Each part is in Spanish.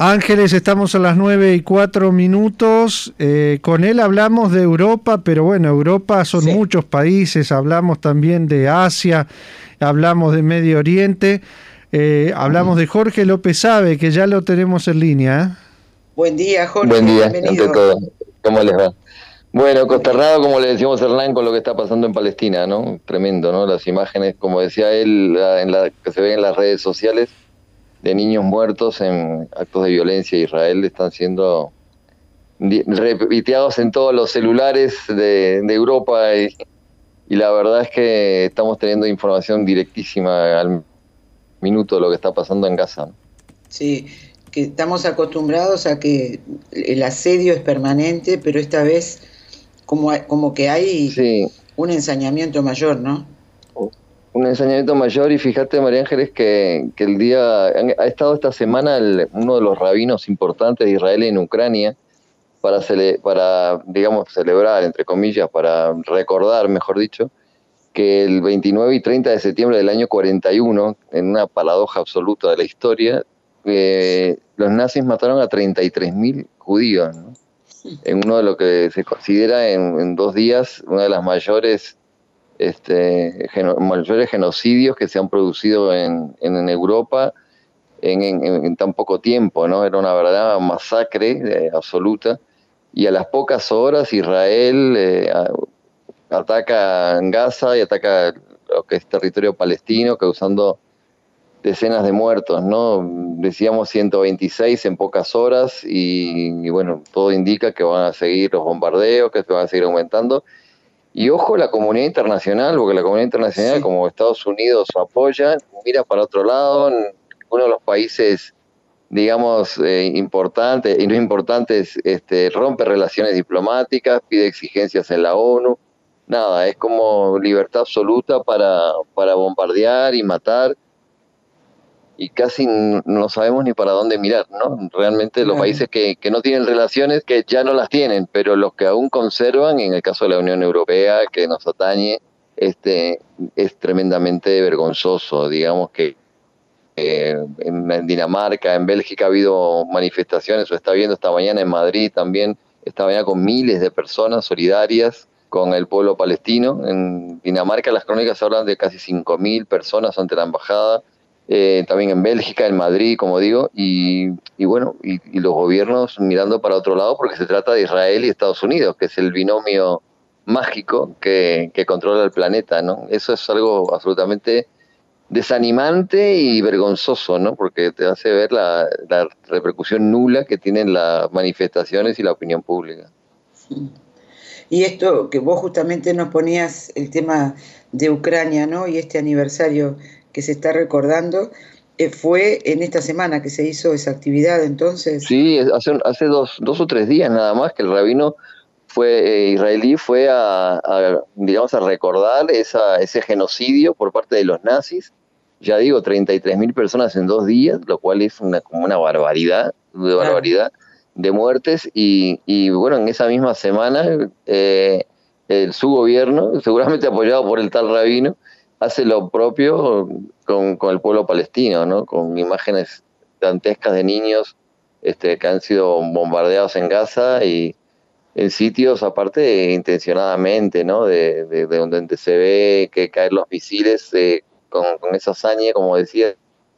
Ángeles, estamos a las 9:04. Con él hablamos de Europa, pero bueno, Europa son muchos países, hablamos también de Asia, hablamos de Medio Oriente, hablamos de Jorge López Sabe, que ya lo tenemos en línea. Buen día, Jorge. Buen día, bienvenido. ante todo. ¿Cómo les va? Bueno, consternado, como le decimos a Hernán, con lo que está pasando en Palestina, ¿no? Tremendo, ¿no? Las imágenes, como decía él, que se ven en las redes sociales, de niños muertos en actos de violencia de Israel están siendo repiteados en todos los celulares de Europa y la verdad es que estamos teniendo información directísima al minuto de lo que está pasando en Gaza, ¿no? Sí, que estamos acostumbrados a que el asedio es permanente, pero esta vez como que hay un ensañamiento mayor, ¿no? Un ensañamiento mayor, y fíjate, María Ángeles, que ha estado esta semana uno de los rabinos importantes de Israel en Ucrania para digamos, celebrar, entre comillas, para recordar, mejor dicho, que el 29 y 30 de septiembre del año 41, en una paradoja absoluta de la historia, los nazis mataron a 33.000 judíos, ¿no? En uno de lo que se considera en 2 días una de las mayores genocidios que se han producido en Europa en tan poco tiempo, ¿no? Era una verdadera masacre absoluta, y a las pocas horas Israel ataca en Gaza y ataca lo que es territorio palestino, causando decenas de muertos, ¿no? Decíamos 126 en pocas horas y bueno, todo indica que van a seguir los bombardeos, que se van a seguir aumentando. Y ojo la comunidad internacional, porque la comunidad internacional, como Estados Unidos apoya, mira para otro lado. Uno de los países, digamos, importantes y no importantes, rompe relaciones diplomáticas, pide exigencias en la ONU. Nada, es como libertad absoluta para bombardear y matar, y casi no sabemos ni para dónde mirar, ¿no? Realmente los países que no tienen relaciones, que ya no las tienen, pero los que aún conservan, en el caso de la Unión Europea, que nos atañe, es tremendamente vergonzoso. Digamos que en Dinamarca, en Bélgica ha habido manifestaciones, o está viendo esta mañana en Madrid también, esta mañana con miles de personas solidarias con el pueblo palestino. En Dinamarca las crónicas hablan de casi 5.000 personas ante la embajada. También en Bélgica, en Madrid, como digo, y bueno, y los gobiernos mirando para otro lado, porque se trata de Israel y Estados Unidos, que es el binomio mágico que controla el planeta, ¿no? Eso es algo absolutamente desanimante y vergonzoso, ¿no? Porque te hace ver la repercusión nula que tienen las manifestaciones y la opinión pública. Y esto que vos justamente nos ponías, el tema de Ucrania, ¿no? Y este aniversario que se está recordando, fue en esta semana que se hizo esa actividad, entonces. Sí, hace dos o tres días nada más que el rabino israelí fue digamos, a recordar ese genocidio por parte de los nazis. Ya digo, 33.000 personas en 2 días, lo cual es como una barbaridad, de muertes, y bueno, en esa misma semana su gobierno, seguramente apoyado por el tal rabino, hace lo propio con el pueblo palestino, ¿no? Con imágenes dantescas de niños que han sido bombardeados en Gaza, y en sitios aparte intencionadamente, ¿no? De donde se ve que caen los misiles con esa hazaña, como decías,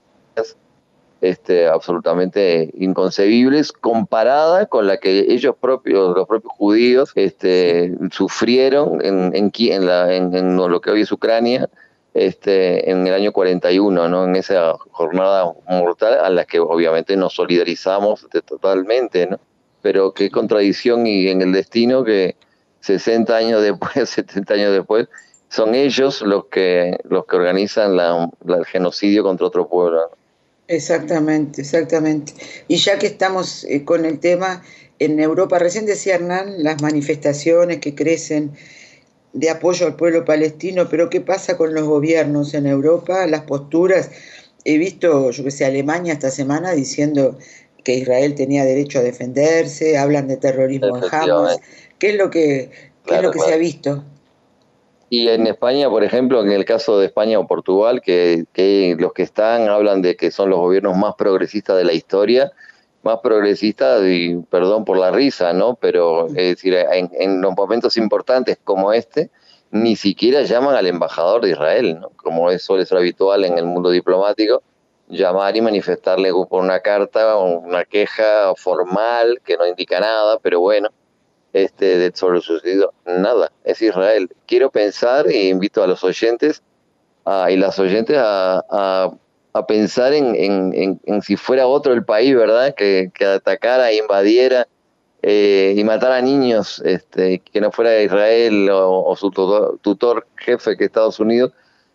absolutamente inconcebibles, comparada con la que los propios judíos sufrieron en lo que hoy es Ucrania, en el año 41, ¿no? En esa jornada mortal a la que obviamente nos solidarizamos totalmente, ¿no? Pero qué contradicción y en el destino que 60 años después, 70 años después, son ellos los que organizan el genocidio contra otro pueblo, ¿no? Exactamente. Y ya que estamos con el tema, en Europa, recién decía Hernán, las manifestaciones que crecen de apoyo al pueblo palestino, pero ¿qué pasa con los gobiernos en Europa? Las posturas, he visto, yo que sé, Alemania esta semana diciendo que Israel tenía derecho a defenderse, hablan de terrorismo en Hamas. ¿Qué es lo que se ha visto? Y en España, por ejemplo, en el caso de España o Portugal, que los que hablan de que son los gobiernos más progresistas de la historia, más progresistas, y perdón por la risa, ¿no? Pero es decir, en los momentos importantes como este, ni siquiera llaman al embajador de Israel, ¿no? Como suele ser habitual en el mundo diplomático, llamar y manifestarle por una carta o una queja formal que no indica nada, pero bueno, sobre lo sucedido, nada, es Israel. Quiero pensar e invito a los oyentes y las oyentes a pensar en si fuera otro el país, ¿verdad? Que atacara, invadiera y matara a niños, que no fuera Israel o su tutor jefe, que es Estados Unidos,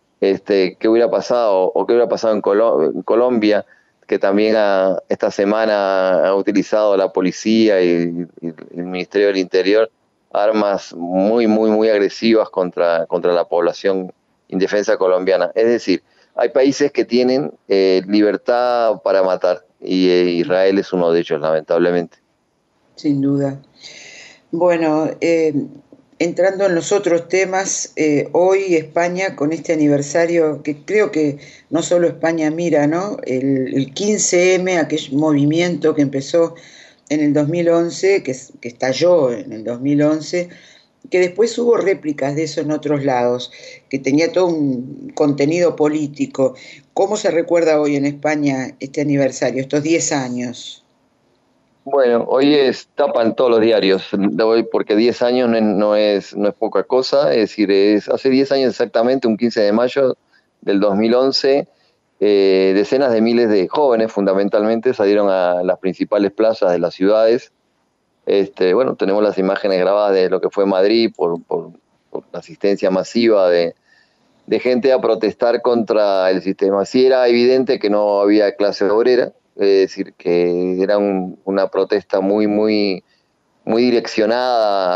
qué hubiera pasado, o qué hubiera pasado en Colombia, que también esta semana ha utilizado la policía y el Ministerio del Interior armas muy, muy, muy agresivas contra la población indefensa colombiana. Es decir, hay países que tienen libertad para matar, y Israel es uno de ellos, lamentablemente. Sin duda. Bueno, entrando en los otros temas, hoy España, con este aniversario, que creo que no solo España mira, ¿no? El 15M, aquel movimiento que empezó en el 2011, que estalló en el 2011, que después hubo réplicas de eso en otros lados, que tenía todo un contenido político. ¿Cómo se recuerda hoy en España este aniversario, estos 10 años? Bueno, hoy es tapa en todos los diarios de hoy, porque 10 años no es poca cosa. Es decir, hace 10 años exactamente, un 15 de mayo del 2011, decenas de miles de jóvenes fundamentalmente salieron a las principales plazas de las ciudades. Bueno, tenemos las imágenes grabadas de lo que fue Madrid por la asistencia masiva de gente a protestar contra el sistema. Sí, era evidente que no había clase obrera, es decir, que era una protesta muy, muy, muy direccionada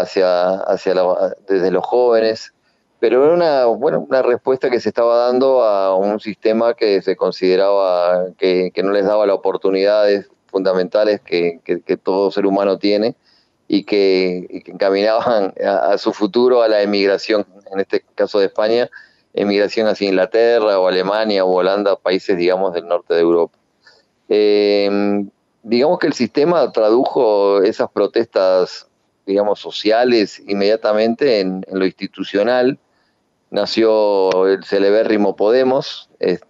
desde los jóvenes, pero era una respuesta que se estaba dando a un sistema que se consideraba que no les daba las oportunidades fundamentales que todo ser humano tiene, y que encaminaban a su futuro a la emigración, en este caso de España, emigración hacia Inglaterra o Alemania o Holanda, países, digamos, del norte de Europa. Digamos que el sistema tradujo esas protestas, digamos, sociales inmediatamente en lo institucional. Nació el celebérrimo Podemos,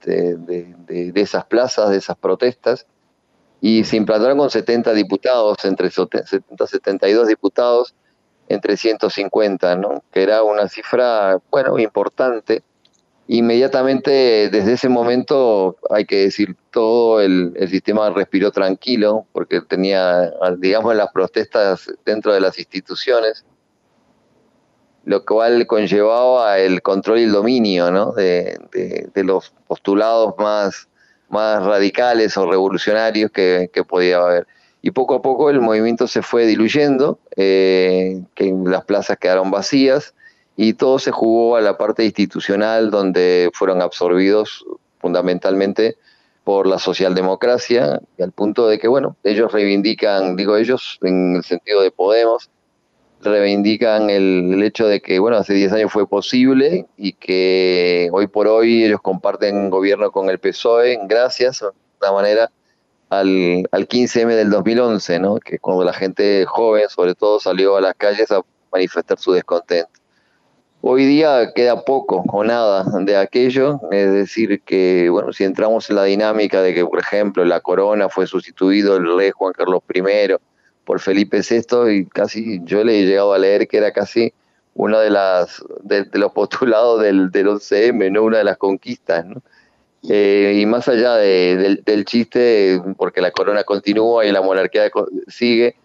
de esas plazas, de esas protestas, y se implantaron con 70 diputados, entre 70 72 diputados, entre 150, ¿no? Que era una cifra, bueno, importante. Inmediatamente, desde ese momento, hay que decir, todo el sistema respiró tranquilo, porque tenía, digamos, las protestas dentro de las instituciones, lo cual conllevaba el control y el dominio, ¿no? de los postulados más radicales o revolucionarios que podía haber. Y poco a poco el movimiento se fue diluyendo, que las plazas quedaron vacías, y todo se jugó a la parte institucional, donde fueron absorbidos fundamentalmente por la socialdemocracia, y al punto de que, bueno, ellos reivindican, digo ellos en el sentido de Podemos, reivindican el hecho de que, bueno, hace 10 años fue posible, y que hoy por hoy ellos comparten gobierno con el PSOE, gracias, de una manera, al 15M del 2011, ¿no? Que cuando la gente joven, sobre todo, salió a las calles a manifestar su descontento. Hoy día queda poco o nada de aquello, es decir, que, bueno, si entramos en la dinámica de que, por ejemplo, la corona fue sustituido el rey Juan Carlos I por Felipe VI, y casi yo le he llegado a leer que era casi uno de los postulados del 11M, ¿no? Una de las conquistas, ¿no? Y más allá del chiste, porque la corona continúa y la monarquía sigue,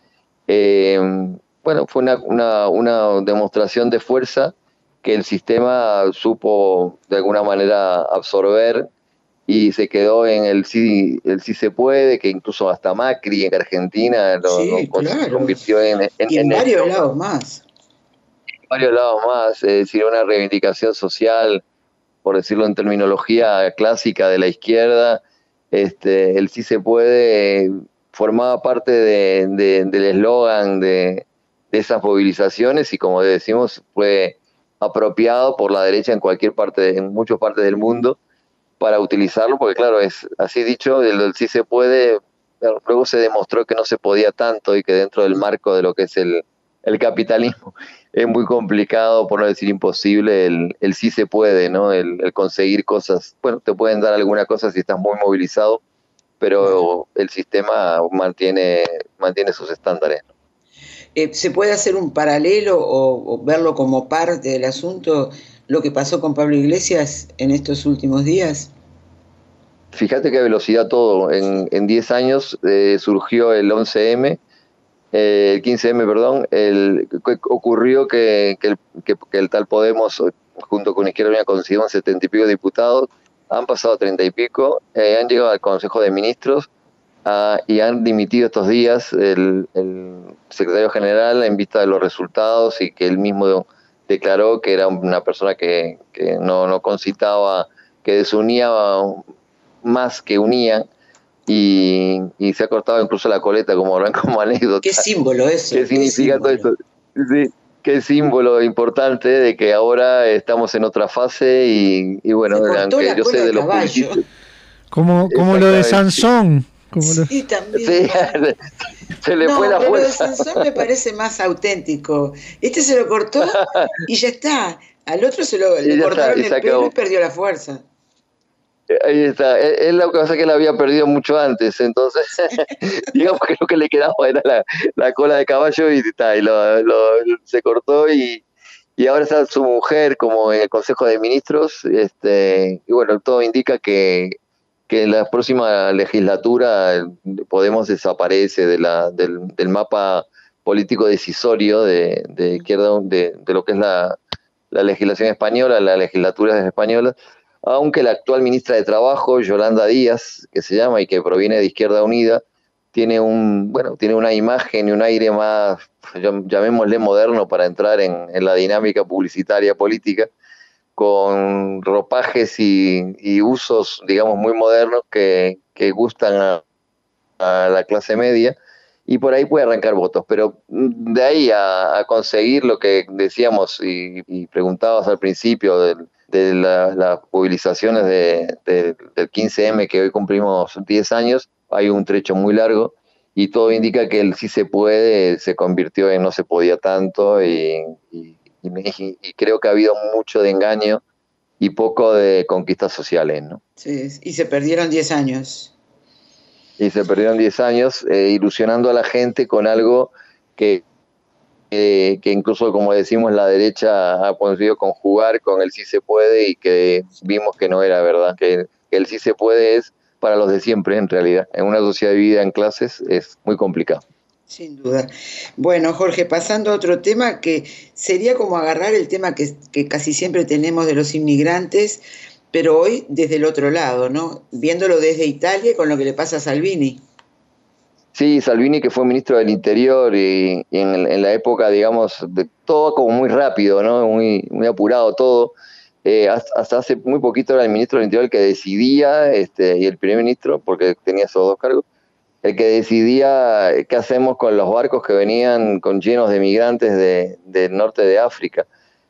bueno, fue una demostración de fuerza que el sistema supo de alguna manera absorber, y se quedó en el sí se puede, que incluso hasta Macri en Argentina Sí, claro. convirtió y en varios lados más. En varios lados más, es decir, una reivindicación social, por decirlo en terminología clásica de la izquierda. El sí se puede formaba parte del eslogan de esas movilizaciones, y como decimos, fue apropiado por la derecha en muchas partes del mundo, para utilizarlo, porque claro, es así dicho, el sí se puede luego se demostró que no se podía tanto y que dentro del marco de lo que es el capitalismo es muy complicado, por no decir imposible, el sí se puede, ¿no? El conseguir cosas. Bueno, te pueden dar alguna cosa si estás muy movilizado, pero el sistema mantiene sus estándares. ¿Se puede hacer un paralelo o verlo como parte del asunto, lo que pasó con Pablo Iglesias en estos últimos días? Fíjate qué velocidad todo. En 10 años surgió el 11M, el 15M, perdón. Ocurrió que el tal Podemos, junto con Izquierda Unida, consiguieron 70 y pico diputados, han pasado a 30 y pico, han llegado al Consejo de Ministros y han dimitido estos días el secretario general en vista de los resultados y que él mismo declaró que era una persona que no concitaba, que desunía más que unía, y se ha cortado incluso la coleta como anécdota. ¿Qué símbolo eso? ¿Qué significa todo esto? Sí, qué símbolo importante de que ahora estamos en otra fase y bueno, aunque yo sé de los políticos. Como lo de Sansón. Sí, también. Sí, se le fue la fuerza. Pero lo de Sansón me parece más auténtico. Este se lo cortó y ya está. Al otro le cortaron el pelo y perdió la fuerza. Ahí está. Es lo que pasa, que él había perdido mucho antes, entonces digamos que lo que le quedaba era la cola de caballo y se cortó y ahora está su mujer como en el Consejo de Ministros, y bueno, todo indica que en la próxima legislatura Podemos desaparece del mapa político decisorio de izquierda, de lo que es la legislación española, las legislaturas españolas, aunque la actual ministra de Trabajo, Yolanda Díaz, que se llama y que proviene de Izquierda Unida, tiene una imagen y un aire más, llamémosle moderno, para entrar en la dinámica publicitaria política, con ropajes y usos, digamos, muy modernos que gustan a la clase media, y por ahí puede arrancar votos. Pero de ahí a conseguir lo que decíamos y preguntabas al principio de las movilizaciones del 15M, que hoy cumplimos 10 años, hay un trecho muy largo, y todo indica que el sí se puede se convirtió en no se podía tanto, y creo que ha habido mucho de engaño y poco de conquistas sociales, ¿no? Sí, y se perdieron 10 años. Y se perdieron 10 años ilusionando a la gente con algo que incluso, como decimos, la derecha ha conseguido conjugar con el sí se puede, y que vimos que no era verdad, que el sí se puede es para los de siempre, en realidad. En una sociedad dividida en clases es muy complicado. Sin duda. Bueno, Jorge, pasando a otro tema que sería como agarrar el tema que casi siempre tenemos de los inmigrantes, pero hoy desde el otro lado, ¿no? Viéndolo desde Italia con lo que le pasa a Salvini. Sí, Salvini, que fue ministro del Interior y en la época, digamos, de todo como muy rápido, ¿no? Muy apurado todo. Hasta hace muy poquito era el ministro del Interior el que decidía, y el primer ministro, porque tenía esos dos cargos, el que decidía qué hacemos con los barcos que venían llenos de migrantes del norte de África.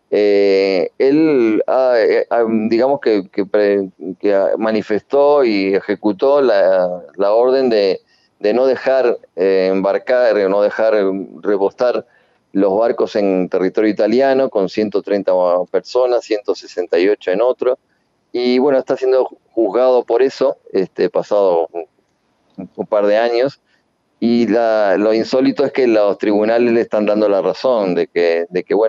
Él, digamos que manifestó y ejecutó la orden de no dejar embarcar, no dejar repostar los barcos en territorio italiano, con 130 personas, 168 en otro, y bueno, está siendo juzgado por eso, pasado un par de años, y lo insólito es que los tribunales le están dando la razón de que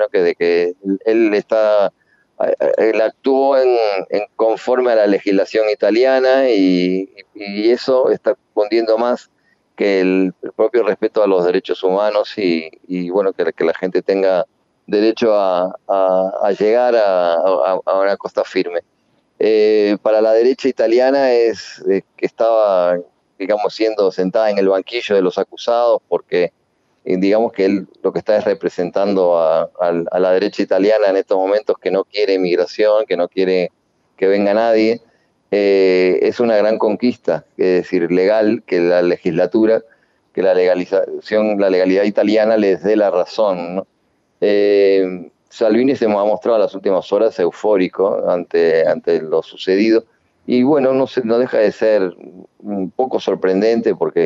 él actuó conforme a la legislación italiana, y eso está respondiendo más que el propio respeto a los derechos humanos, y bueno, que la gente tenga derecho a llegar a una costa firme. Para la derecha italiana es que estaba, digamos, siendo sentada en el banquillo de los acusados, porque digamos que él lo que está es representando a la derecha italiana en estos momentos, que no quiere inmigración, que no quiere que venga nadie. Es una gran conquista, es decir, legal, que la legislatura, que la legalidad italiana les dé la razón, ¿no? Salvini se ha mostrado en las últimas horas eufórico ante lo sucedido, y bueno, no deja de ser un poco sorprendente, porque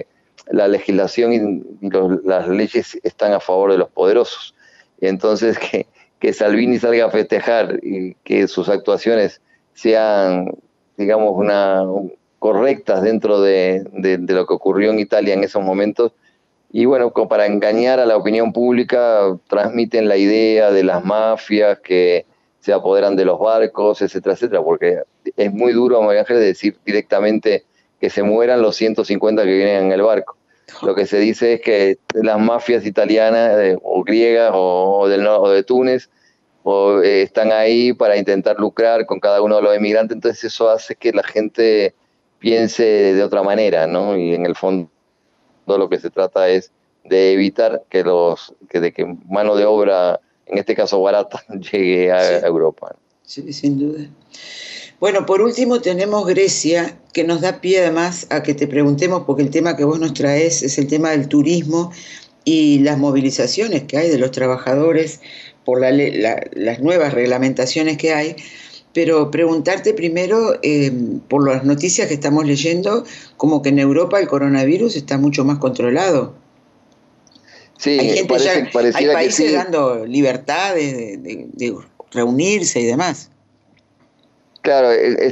la legislación las leyes están a favor de los poderosos. Entonces, que Salvini salga a festejar y que sus actuaciones sean, digamos, correctas dentro de lo que ocurrió en Italia en esos momentos. Y bueno, como para engañar a la opinión pública, transmiten la idea de las mafias que se apoderan de los barcos, etcétera, etcétera, porque es muy duro, María Ángeles, decir directamente que se mueran los 150 que vienen en el barco. Lo que se dice es que las mafias italianas o griegas o de Túnez están ahí para intentar lucrar con cada uno de los emigrantes, entonces eso hace que la gente piense de otra manera, ¿no? Y en el fondo lo que se trata es de evitar que mano de obra, en este caso barata, llegue a Europa. Sí, sin duda. Bueno, por último tenemos Grecia, que nos da pie además a que te preguntemos, porque el tema que vos nos traes es el tema del turismo y las movilizaciones que hay de los trabajadores por las nuevas reglamentaciones que hay, pero preguntarte primero, por las noticias que estamos leyendo, como que en Europa el coronavirus está mucho más controlado. Sí, hay gente hay países que sí, dando libertades de reunirse y demás. Claro,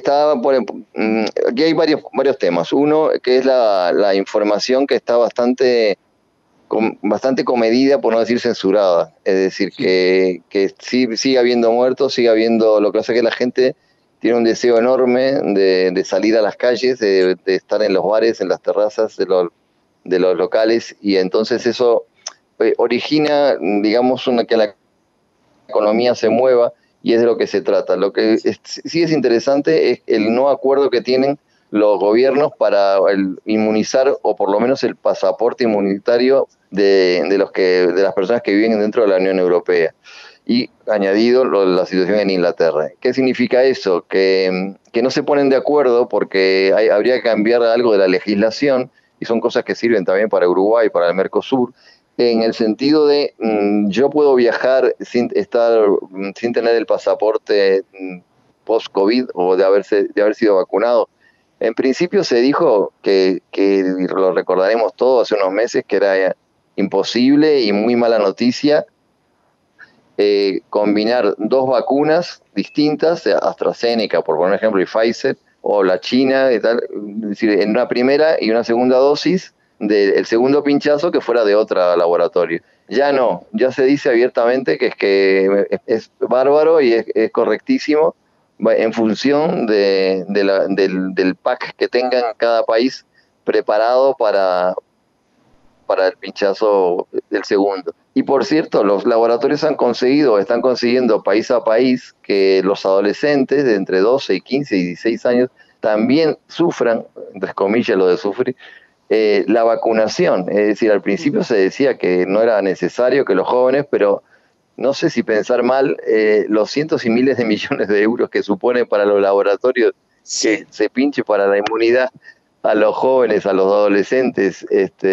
aquí hay varios temas. Uno, que es la información que está bastante comedida, por no decir censurada. Es decir, que sí, sigue habiendo muertos, sigue habiendo. Lo que hace que la gente tiene un deseo enorme de salir a las calles, de estar en los bares, en las terrazas de los locales, y entonces eso origina, digamos, que la economía se mueva, y es de lo que se trata. Lo que sí es interesante es el no acuerdo que tienen los gobiernos para inmunizar, o por lo menos el pasaporte inmunitario de las personas que viven dentro de la Unión Europea. Y añadido la situación en Inglaterra. ¿Qué significa eso? Que no se ponen de acuerdo porque habría que cambiar algo de la legislación, y son cosas que sirven también para Uruguay, para el Mercosur, en el sentido de yo puedo viajar sin tener el pasaporte post-COVID o de haber sido vacunado. En principio se dijo que lo recordaremos todos hace unos meses, que era imposible y muy mala noticia combinar dos vacunas distintas, AstraZeneca, por poner ejemplo, y Pfizer, o la China y tal, es decir, en una primera y una segunda dosis del segundo pinchazo que fuera de otro laboratorio. Ya no, ya se dice abiertamente que es bárbaro y es correctísimo en función del pack que tengan cada país preparado para el pinchazo del segundo. Y por cierto, los laboratorios están consiguiendo país a país que los adolescentes de entre 12 y 15 y 16 años también sufran, entre comillas lo de sufrir, la vacunación. Es decir, al principio se decía que no era necesario que los jóvenes, pero no sé si pensar mal, los cientos y miles de millones de euros que supone para los laboratorios que se pinche para la inmunidad a los jóvenes, a los adolescentes,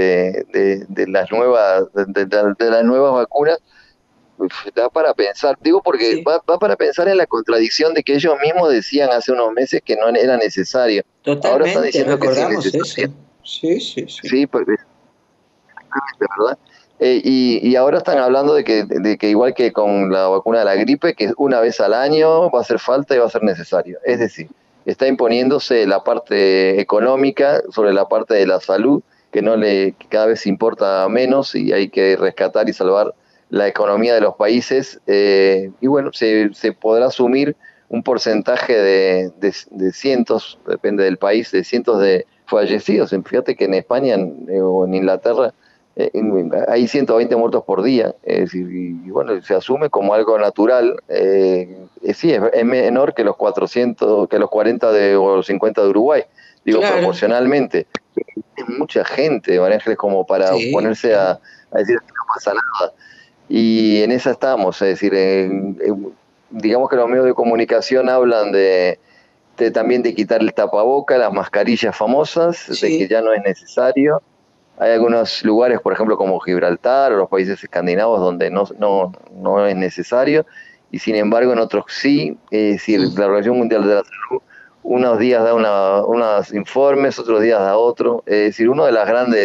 de las nuevas vacunas, da para pensar. Digo porque va para pensar en la contradicción de que ellos mismos decían hace unos meses que no era necesario. Totalmente, ahora están diciendo recordamos que sí eso. Sí, porque ¿verdad? Y ahora están hablando de que igual que con la vacuna de la gripe, que una vez al año va a hacer falta y va a ser necesario. Es decir, está imponiéndose la parte económica sobre la parte de la salud, que cada vez importa menos, y hay que rescatar y salvar la economía de los países, y bueno, se podrá asumir un porcentaje de cientos, depende del país, de cientos de fallecidos. Fíjate que en España o en Inglaterra hay 120 muertos por día, es decir, y bueno, se asume como algo natural. Sí, es menor que los 400, que los 40 o los 50 de Uruguay, digo, claro, proporcionalmente. Es mucha gente, María Ángeles, como para ponerse a decir que no pasa nada. Y en esa estamos, es decir, digamos que los medios de comunicación hablan también de quitar el tapaboca, las mascarillas famosas, de que ya no es necesario. Hay algunos lugares, por ejemplo, como Gibraltar o los países escandinavos, donde no es necesario, y sin embargo en otros sí. Es decir, la Organización Mundial de la Salud unos días da unos informes, otros días da otro. Es decir, una de las grandes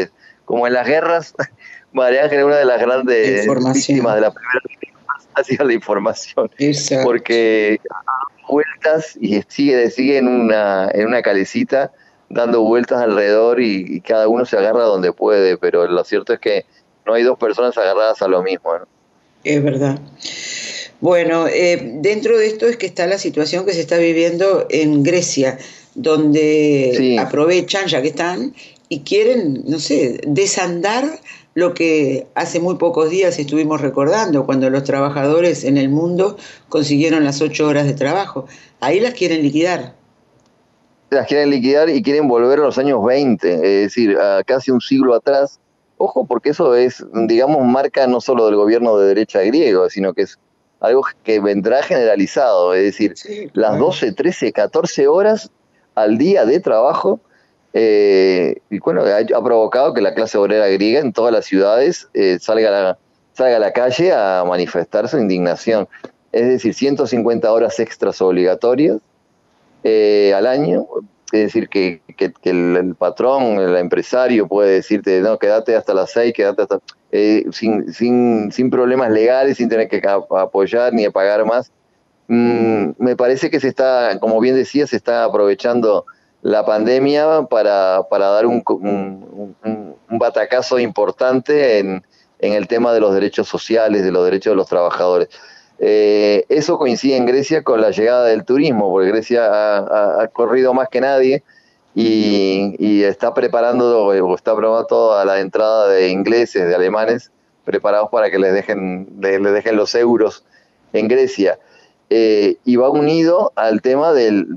como en las guerras, María Ángel es una de las grandes víctimas de la primera guerra ha sido la información. Exacto. Porque vueltas y sigue en una calecita dando vueltas alrededor y cada uno se agarra donde puede, pero lo cierto es que no hay dos personas agarradas a lo mismo, ¿no? Es verdad. Bueno, dentro de esto es que está la situación que se está viviendo en Grecia, donde aprovechan, ya que están, y quieren, no sé, desandar lo que hace muy pocos días estuvimos recordando, cuando los trabajadores en el mundo consiguieron las 8 horas de trabajo. Ahí las quieren liquidar. Las quieren liquidar y quieren volver a los años 20, es decir, a casi un siglo atrás. Ojo, porque eso es, digamos, marca no solo del gobierno de derecha griego, sino que es algo que vendrá generalizado, es decir, las 12, 13, 14 horas al día de trabajo, y bueno, ha provocado que la clase obrera griega en todas las ciudades salga a la calle a manifestar su indignación. Es decir, 150 horas extras obligatorias al año, es decir, que el patrón, el empresario puede decirte, no, quédate hasta las 6, quédate hasta... sin problemas legales, sin tener que apoyar ni pagar más. Me parece que se está, como bien decía, se está aprovechando la pandemia para dar un batacazo importante en el tema de los derechos sociales, de los derechos de los trabajadores. Eso coincide en Grecia con la llegada del turismo, porque Grecia ha corrido más que nadie y está preparando toda la entrada de ingleses, de alemanes, preparados para que les dejen los euros en Grecia. Y va unido al tema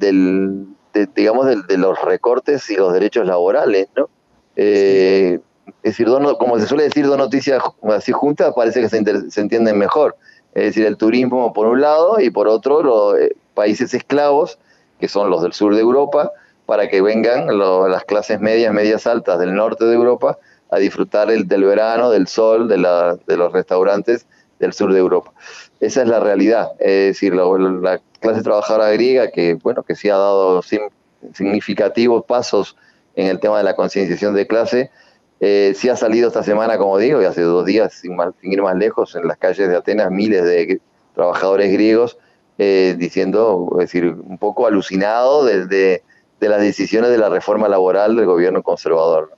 digamos, de los recortes y los derechos laborales, ¿no? Es decir, como se suele decir, dos noticias así juntas parece que se entienden mejor. Es decir, el turismo por un lado y por otro los países esclavos, que son los del sur de Europa, para que vengan las clases medias altas del norte de Europa a disfrutar del verano, del sol, de los restaurantes del sur de Europa. Esa es la realidad. Es decir, la clase trabajadora griega, que sí ha dado significativos pasos en el tema de la concienciación de clase, sí ha salido esta semana, como digo, y hace 2 días, sin ir más lejos, en las calles de Atenas, miles de trabajadores griegos diciendo, es decir, un poco alucinado de las decisiones de la reforma laboral del gobierno conservador.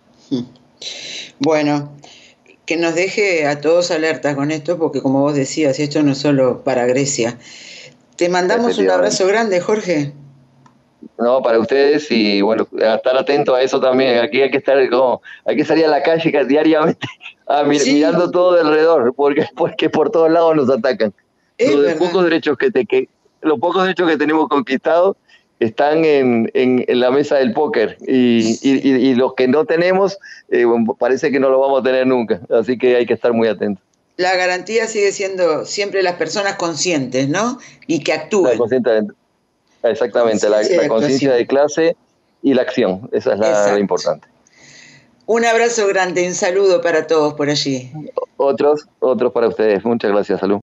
Bueno, que nos deje a todos alertas con esto, porque como vos decías, esto no es solo para Grecia. Te mandamos un abrazo grande, Jorge. No, para ustedes, y bueno, a estar atento a eso también. Aquí hay que salir a la calle diariamente mirando todo de alrededor, porque por todos lados nos atacan. Los pocos derechos que tenemos conquistados están en la mesa del póker, y los que no tenemos parece que no lo vamos a tener nunca, así que hay que estar muy atentos. La garantía sigue siendo siempre las personas conscientes, ¿no? Y que actúen. Exactamente, la conciencia de clase y la acción, esa es la importante. Un abrazo grande, un saludo para todos por allí. Otros para ustedes, muchas gracias, salud.